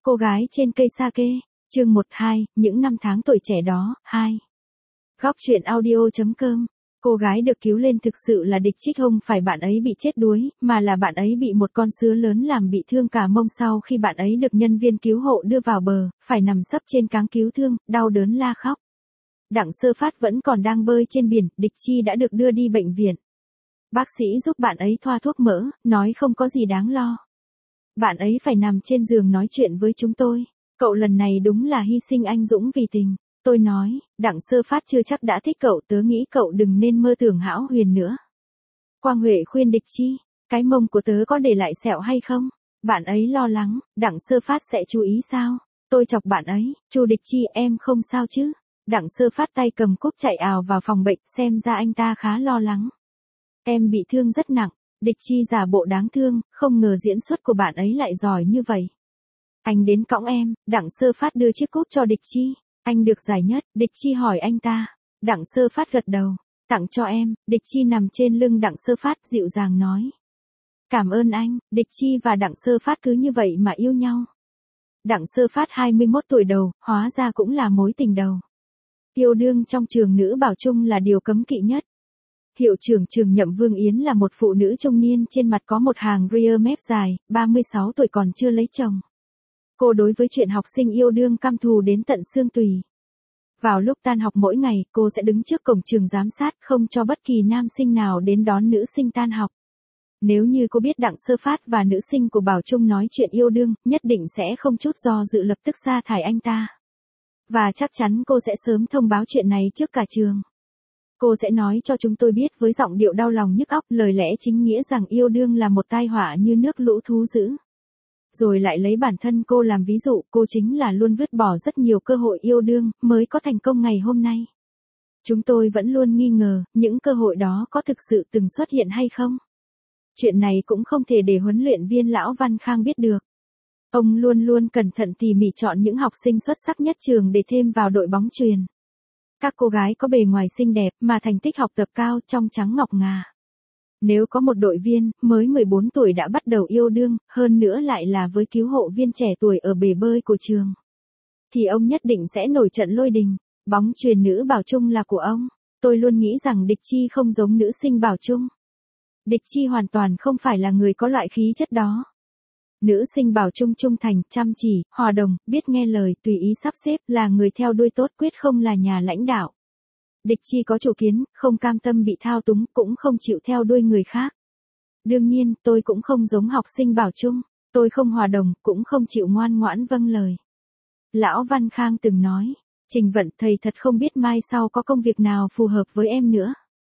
Cô gái trên cây sake, chương 12, những năm tháng tuổi trẻ đó, 2. Góc truyện audio.com. Cô gái được cứu lên thực sự là địch trích, không phải bạn ấy bị chết đuối, mà là bạn ấy bị một con sứa lớn làm bị thương cả mông. Sau khi bạn ấy được nhân viên cứu hộ đưa vào bờ, phải nằm sấp trên cáng cứu thương, đau đớn la khóc. Đặng Sơ Phát vẫn còn đang bơi trên biển, Địch Chi đã được đưa đi bệnh viện. Bác sĩ giúp bạn ấy thoa thuốc mỡ, nói không có gì đáng lo. Bạn ấy phải nằm trên giường nói chuyện với chúng tôi. Cậu lần này đúng là hy sinh anh dũng vì tình. Tôi nói, Đặng Sơ Phát chưa chắc đã thích cậu, tớ nghĩ cậu đừng nên mơ tưởng hão huyền nữa. Quang Huệ khuyên Địch Chi, cái mông của tớ có để lại sẹo hay không? Bạn ấy lo lắng, Đặng Sơ Phát sẽ chú ý sao? Tôi chọc bạn ấy, chú Địch Chi em không sao chứ? Đặng Sơ Phát tay cầm cúp chạy ào vào phòng bệnh, xem ra anh ta khá lo lắng. Em bị thương rất nặng. Địch Chi giả bộ đáng thương, không ngờ diễn xuất của bạn ấy lại giỏi như vậy. Anh đến cõng em. Đặng Sơ Phát đưa chiếc cúp cho Địch Chi. Anh được giải nhất. Địch Chi hỏi anh ta. Đặng Sơ Phát gật đầu. Tặng cho em. Địch Chi nằm trên lưng Đặng Sơ Phát dịu dàng nói. Cảm ơn anh. Địch Chi và Đặng Sơ Phát cứ như vậy mà yêu nhau. Đặng Sơ Phát 21 tuổi đầu, hóa ra cũng là mối tình đầu. Yêu đương trong trường nữ bảo trung là điều cấm kỵ nhất. Hiệu trưởng trường Nhậm Vương Yến là một phụ nữ trung niên, trên mặt có một hàng ria mép dài, 36 tuổi còn chưa lấy chồng. Cô đối với chuyện học sinh yêu đương căm thù đến tận xương tủy. Vào lúc tan học mỗi ngày, cô sẽ đứng trước cổng trường giám sát, không cho bất kỳ nam sinh nào đến đón nữ sinh tan học. Nếu như cô biết Đặng Sơ Phát và nữ sinh của Bảo Trung nói chuyện yêu đương, nhất định sẽ không chút do dự lập tức sa thải anh ta. Và chắc chắn cô sẽ sớm thông báo chuyện này trước cả trường. Cô sẽ nói cho chúng tôi biết với giọng điệu đau lòng nhức óc, lời lẽ chính nghĩa rằng yêu đương là một tai họa như nước lũ thú dữ. Rồi lại lấy bản thân cô làm ví dụ, cô chính là luôn vứt bỏ rất nhiều cơ hội yêu đương, mới có thành công ngày hôm nay. Chúng tôi vẫn luôn nghi ngờ, những cơ hội đó có thực sự từng xuất hiện hay không? Chuyện này cũng không thể để huấn luyện viên Lão Văn Khang biết được. Ông luôn luôn cẩn thận tỉ mỉ chọn những học sinh xuất sắc nhất trường để thêm vào đội bóng chuyền. Các cô gái có bề ngoài xinh đẹp mà thành tích học tập cao, trong trắng ngọc ngà. Nếu có một đội viên mới 14 tuổi đã bắt đầu yêu đương, hơn nữa lại là với cứu hộ viên trẻ tuổi ở bể bơi của trường, thì ông nhất định sẽ nổi trận lôi đình. Bóng chuyền nữ Bảo Trung là của ông. Tôi luôn nghĩ rằng Địch Chi không giống nữ sinh Bảo Trung. Địch Chi hoàn toàn không phải là người có loại khí chất đó. Nữ sinh Bảo Trung trung thành, chăm chỉ, hòa đồng, biết nghe lời, tùy ý sắp xếp, là người theo đuôi tốt, quyết không là nhà lãnh đạo. Địch Chi có chủ kiến, không cam tâm bị thao túng, cũng không chịu theo đuôi người khác. Đương nhiên, tôi cũng không giống học sinh Bảo Trung, tôi không hòa đồng, cũng không chịu ngoan ngoãn vâng lời. Lão Văn Khang từng nói, Trình Vận, thầy thật không biết mai sau có công việc nào phù hợp với em nữa.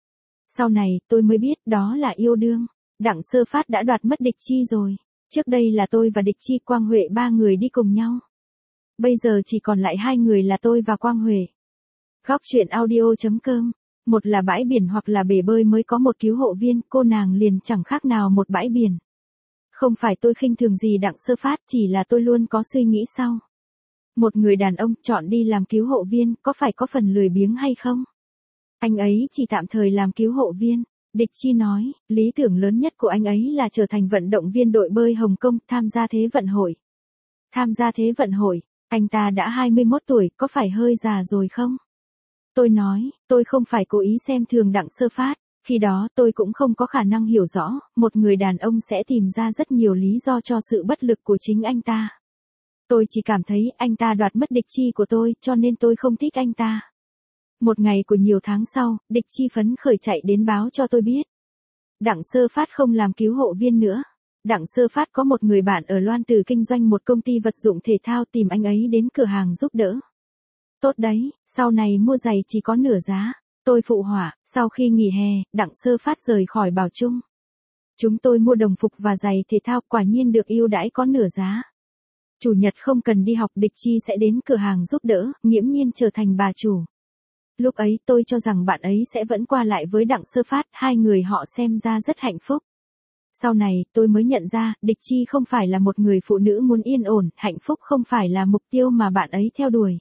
Sau này, tôi mới biết đó là yêu đương. Đặng Sơ Phát đã đoạt mất Địch Chi rồi. Trước đây là tôi và Địch Chi, Quang Huệ, ba người đi cùng nhau. Bây giờ chỉ còn lại hai người là tôi và Quang Huệ. Góc truyện audio.com. Một là bãi biển hoặc là bể bơi mới có một cứu hộ viên, cô nàng liền chẳng khác nào một bãi biển. Không phải tôi khinh thường gì Đặng Sơ Phát, chỉ là tôi luôn có suy nghĩ sau. Một người đàn ông chọn đi làm cứu hộ viên, có phải có phần lười biếng hay không? Anh ấy chỉ tạm thời làm cứu hộ viên. Địch Chi nói, lý tưởng lớn nhất của anh ấy là trở thành vận động viên đội bơi Hồng Kông, tham gia Thế vận hội. Tham gia Thế vận hội, anh ta đã 21 tuổi, có phải hơi già rồi không? Tôi nói, tôi không phải cố ý xem thường Đặng Sơ Phát, khi đó tôi cũng không có khả năng hiểu rõ, một người đàn ông sẽ tìm ra rất nhiều lý do cho sự bất lực của chính anh ta. Tôi chỉ cảm thấy anh ta đoạt mất Địch Chi của tôi, cho nên tôi không thích anh ta. Một ngày của nhiều tháng sau, Địch Chi phấn khởi chạy đến báo cho tôi biết. Đặng Sơ Phát không làm cứu hộ viên nữa. Đặng Sơ Phát có một người bạn ở Loan Từ kinh doanh một công ty vật dụng thể thao, tìm anh ấy đến cửa hàng giúp đỡ. Tốt đấy, sau này mua giày chỉ có nửa giá. Tôi phụ họa, sau khi nghỉ hè, Đặng Sơ Phát rời khỏi Bảo Trung. Chúng tôi mua đồng phục và giày thể thao, quả nhiên được ưu đãi có nửa giá. Chủ nhật không cần đi học, Địch Chi sẽ đến cửa hàng giúp đỡ, nghiễm nhiên trở thành bà chủ. Lúc ấy tôi cho rằng bạn ấy sẽ vẫn qua lại với Đặng Sơ Phát, hai người họ xem ra rất hạnh phúc. Sau này, tôi mới nhận ra, Địch Chi không phải là một người phụ nữ muốn yên ổn, hạnh phúc không phải là mục tiêu mà bạn ấy theo đuổi.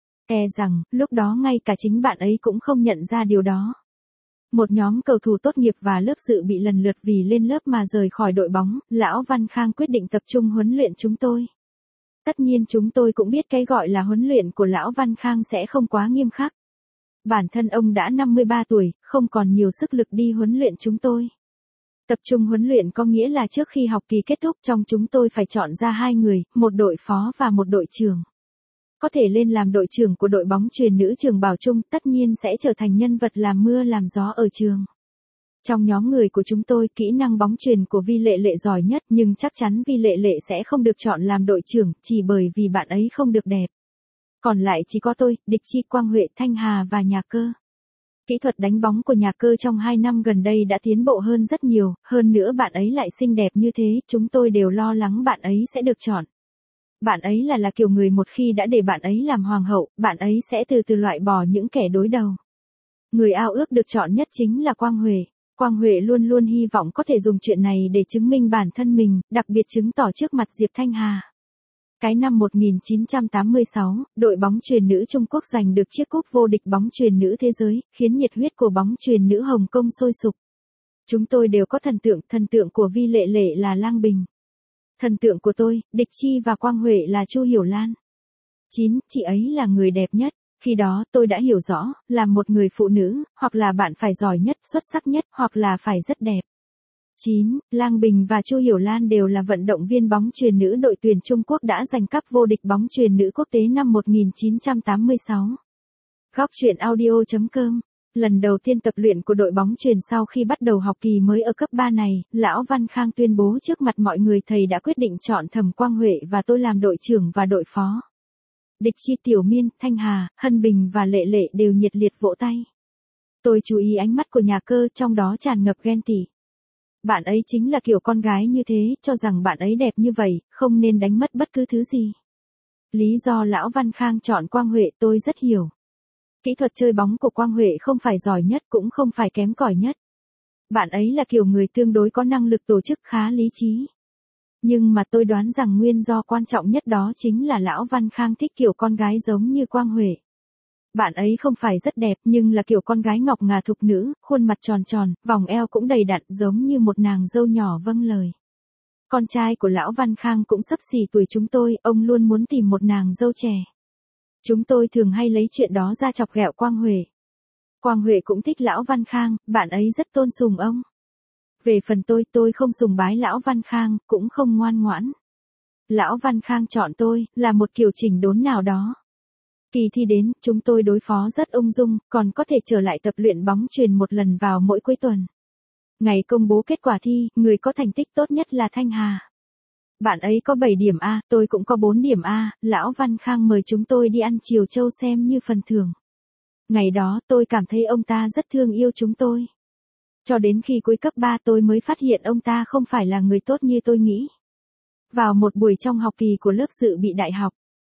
E rằng, lúc đó ngay cả chính bạn ấy cũng không nhận ra điều đó. Một nhóm cầu thủ tốt nghiệp và lớp dự bị lần lượt vì lên lớp mà rời khỏi đội bóng, Lão Văn Khang quyết định tập trung huấn luyện chúng tôi. Tất nhiên chúng tôi cũng biết cái gọi là huấn luyện của Lão Văn Khang sẽ không quá nghiêm khắc. Bản thân ông đã 53 tuổi, không còn nhiều sức lực đi huấn luyện chúng tôi. Tập trung huấn luyện có nghĩa là trước khi học kỳ kết thúc trong chúng tôi phải chọn ra 2 người, một đội phó và một đội trưởng. Có thể lên làm đội trưởng của đội bóng chuyền nữ trường Bảo Trung, tất nhiên sẽ trở thành nhân vật làm mưa làm gió ở trường. Trong nhóm người của chúng tôi, kỹ năng bóng chuyền của Vi Lệ Lệ giỏi nhất, nhưng chắc chắn Vi Lệ Lệ sẽ không được chọn làm đội trưởng, chỉ bởi vì bạn ấy không được đẹp. Còn lại chỉ có tôi, Địch Chi, Quang Huệ, Thanh Hà và Nhà Cơ. Kỹ thuật đánh bóng của Nhà Cơ trong 2 năm gần đây đã tiến bộ hơn rất nhiều, hơn nữa bạn ấy lại xinh đẹp như thế, chúng tôi đều lo lắng bạn ấy sẽ được chọn. Bạn ấy là kiểu người một khi đã để bạn ấy làm hoàng hậu, bạn ấy sẽ từ từ loại bỏ những kẻ đối đầu. Người ao ước được chọn nhất chính là Quang Huệ. Quang Huệ luôn luôn hy vọng có thể dùng chuyện này để chứng minh bản thân mình, đặc biệt chứng tỏ trước mặt Diệp Thanh Hà. Cái năm 1986, đội bóng chuyền nữ Trung Quốc giành được chiếc cúp vô địch bóng chuyền nữ thế giới, khiến nhiệt huyết của bóng chuyền nữ Hồng Kông sôi sục. Chúng tôi đều có thần tượng của Vi Lệ Lệ là Lang Bình. Thần tượng của tôi, Địch Chi và Quang Huệ là Chu Hiểu Lan. 9. Chị ấy là người đẹp nhất. Khi đó tôi đã hiểu rõ, là một người phụ nữ, hoặc là bạn phải giỏi nhất, xuất sắc nhất, hoặc là phải rất đẹp. 9. Lang Bình và Chu Hiểu Lan đều là vận động viên bóng chuyền nữ đội tuyển Trung Quốc đã giành cúp vô địch bóng chuyền nữ quốc tế năm 1986. Góc truyện audio.com. Lần đầu tiên tập luyện của đội bóng chuyền sau khi bắt đầu học kỳ mới ở cấp 3 này, Lão Văn Khang tuyên bố trước mặt mọi người thầy đã quyết định chọn Thẩm Quang Huệ và tôi làm đội trưởng và đội phó. Địch Chi, Tiểu Miên, Thanh Hà, Hân Bình và Lệ Lệ đều nhiệt liệt vỗ tay. Tôi chú ý ánh mắt của Nhà Cơ, trong đó tràn ngập ghen tị. Bạn ấy chính là kiểu con gái như thế, cho rằng bạn ấy đẹp như vậy, không nên đánh mất bất cứ thứ gì. Lý do Lão Văn Khang chọn Quang Huệ tôi rất hiểu. Kỹ thuật chơi bóng của Quang Huệ không phải giỏi nhất cũng không phải kém cỏi nhất. Bạn ấy là kiểu người tương đối có năng lực tổ chức khá lý trí. Nhưng mà tôi đoán rằng nguyên do quan trọng nhất đó chính là Lão Văn Khang thích kiểu con gái giống như Quang Huệ. Bạn ấy không phải rất đẹp nhưng là kiểu con gái ngọc ngà thục nữ, khuôn mặt tròn tròn, vòng eo cũng đầy đặn giống như một nàng dâu nhỏ vâng lời. Con trai của Lão Văn Khang cũng xấp xỉ tuổi chúng tôi, ông luôn muốn tìm một nàng dâu trẻ. Chúng tôi thường hay lấy chuyện đó ra chọc ghẹo Quang Huệ. Quang Huệ cũng thích Lão Văn Khang, bạn ấy rất tôn sùng ông. Về phần tôi không sùng bái Lão Văn Khang, cũng không ngoan ngoãn. Lão Văn Khang chọn tôi, là một kiểu chỉnh đốn nào đó. Kỳ thi đến, chúng tôi đối phó rất ung dung, còn có thể trở lại tập luyện bóng chuyền một lần vào mỗi cuối tuần. Ngày công bố kết quả thi, người có thành tích tốt nhất là Thanh Hà. Bạn ấy có 7 điểm A, tôi cũng có 4 điểm A, Lão Văn Khang mời chúng tôi đi ăn chiều châu xem như phần thưởng. Ngày đó tôi cảm thấy ông ta rất thương yêu chúng tôi. Cho đến khi cuối cấp 3 tôi mới phát hiện ông ta không phải là người tốt như tôi nghĩ. Vào một buổi trong học kỳ của lớp dự bị đại học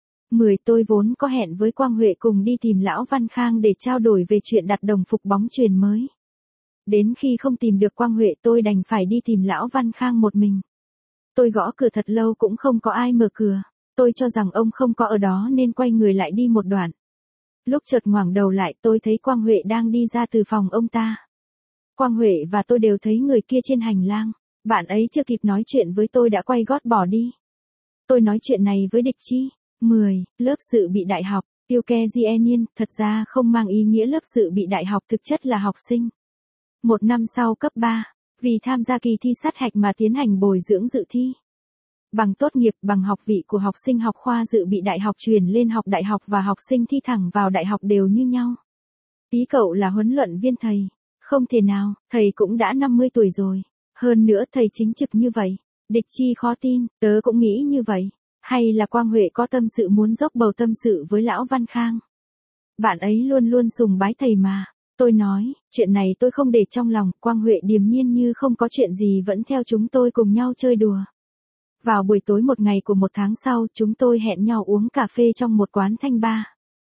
10 tôi vốn có hẹn với Quang Huệ cùng đi tìm Lão Văn Khang để trao đổi về chuyện đặt đồng phục bóng chuyền mới. Đến khi không tìm được Quang Huệ tôi đành phải đi tìm Lão Văn Khang một mình. Tôi gõ cửa thật lâu cũng không có ai mở cửa. Tôi cho rằng ông không có ở đó nên quay người lại đi một đoạn. Lúc chợt ngoảnh đầu lại tôi thấy Quang Huệ đang đi ra từ phòng ông ta. Quang Huệ và tôi đều thấy người kia trên hành lang. Bạn ấy chưa kịp nói chuyện với tôi đã quay gót bỏ đi. Tôi nói chuyện này với Địch Chi. 10. Lớp dự bị đại học. Tiêu Ke Jienian, thật ra không mang ý nghĩa lớp dự bị đại học, thực chất là học sinh. Một năm sau cấp 3, vì tham gia kỳ thi sát hạch mà tiến hành bồi dưỡng dự thi. Bằng tốt nghiệp, bằng học vị của học sinh học khoa dự bị đại học truyền lên học đại học và học sinh thi thẳng vào đại học đều như nhau. Ý cậu là huấn luyện viên thầy. Không thể nào, thầy cũng đã 50 tuổi rồi. Hơn nữa thầy chính trực như vậy. Địch Chi khó tin, tớ cũng nghĩ như vậy. Hay là Quang Huệ có tâm sự muốn dốc bầu tâm sự với Lão Văn Khang. Bạn ấy luôn luôn sùng bái thầy mà. Tôi nói, chuyện này tôi không để trong lòng, Quang Huệ điềm nhiên như không có chuyện gì vẫn theo chúng tôi cùng nhau chơi đùa. Vào buổi tối một ngày của một tháng sau, chúng tôi hẹn nhau uống cà phê trong một quán thanh bar.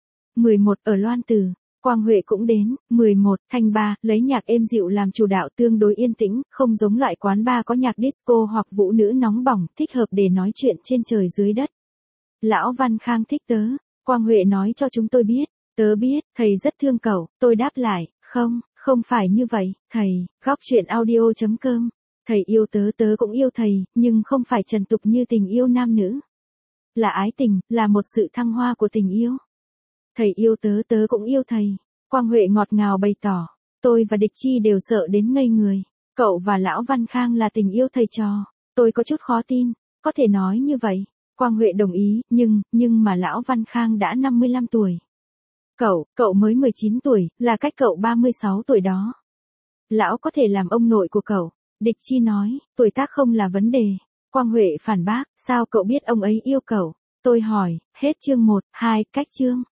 11 ở Loan Tử. Quang Huệ cũng đến. 11 thanh bar, lấy nhạc êm dịu làm chủ đạo, tương đối yên tĩnh, không giống loại quán bar có nhạc disco hoặc vũ nữ nóng bỏng, thích hợp để nói chuyện trên trời dưới đất. Lão Văn Khang thích tớ. Quang Huệ nói cho chúng tôi biết. Tớ biết, thầy rất thương cậu. Tôi đáp lại, không phải như vậy, thầy. Góc truyện audio.com. Thầy yêu tớ, tớ cũng yêu thầy, nhưng không phải trần tục như tình yêu nam nữ. là ái tình, là một sự thăng hoa của tình yêu. Thầy yêu tớ, tớ cũng yêu thầy. Quang Huệ ngọt ngào bày tỏ. Tôi và Địch Chi đều sợ đến ngây người. Cậu và Lão Văn Khang là tình yêu thầy trò. Tôi có chút khó tin. Có thể nói như vậy. Quang Huệ đồng ý, nhưng mà Lão Văn Khang đã 55 tuổi. Cậu mới 19 tuổi, là cách cậu 36 tuổi đó. Lão có thể làm ông nội của cậu. Địch Chi nói, tuổi tác không là vấn đề. Quang Huệ phản bác, sao cậu biết ông ấy yêu cậu? Tôi hỏi, hết chương 1, 2, cách chương.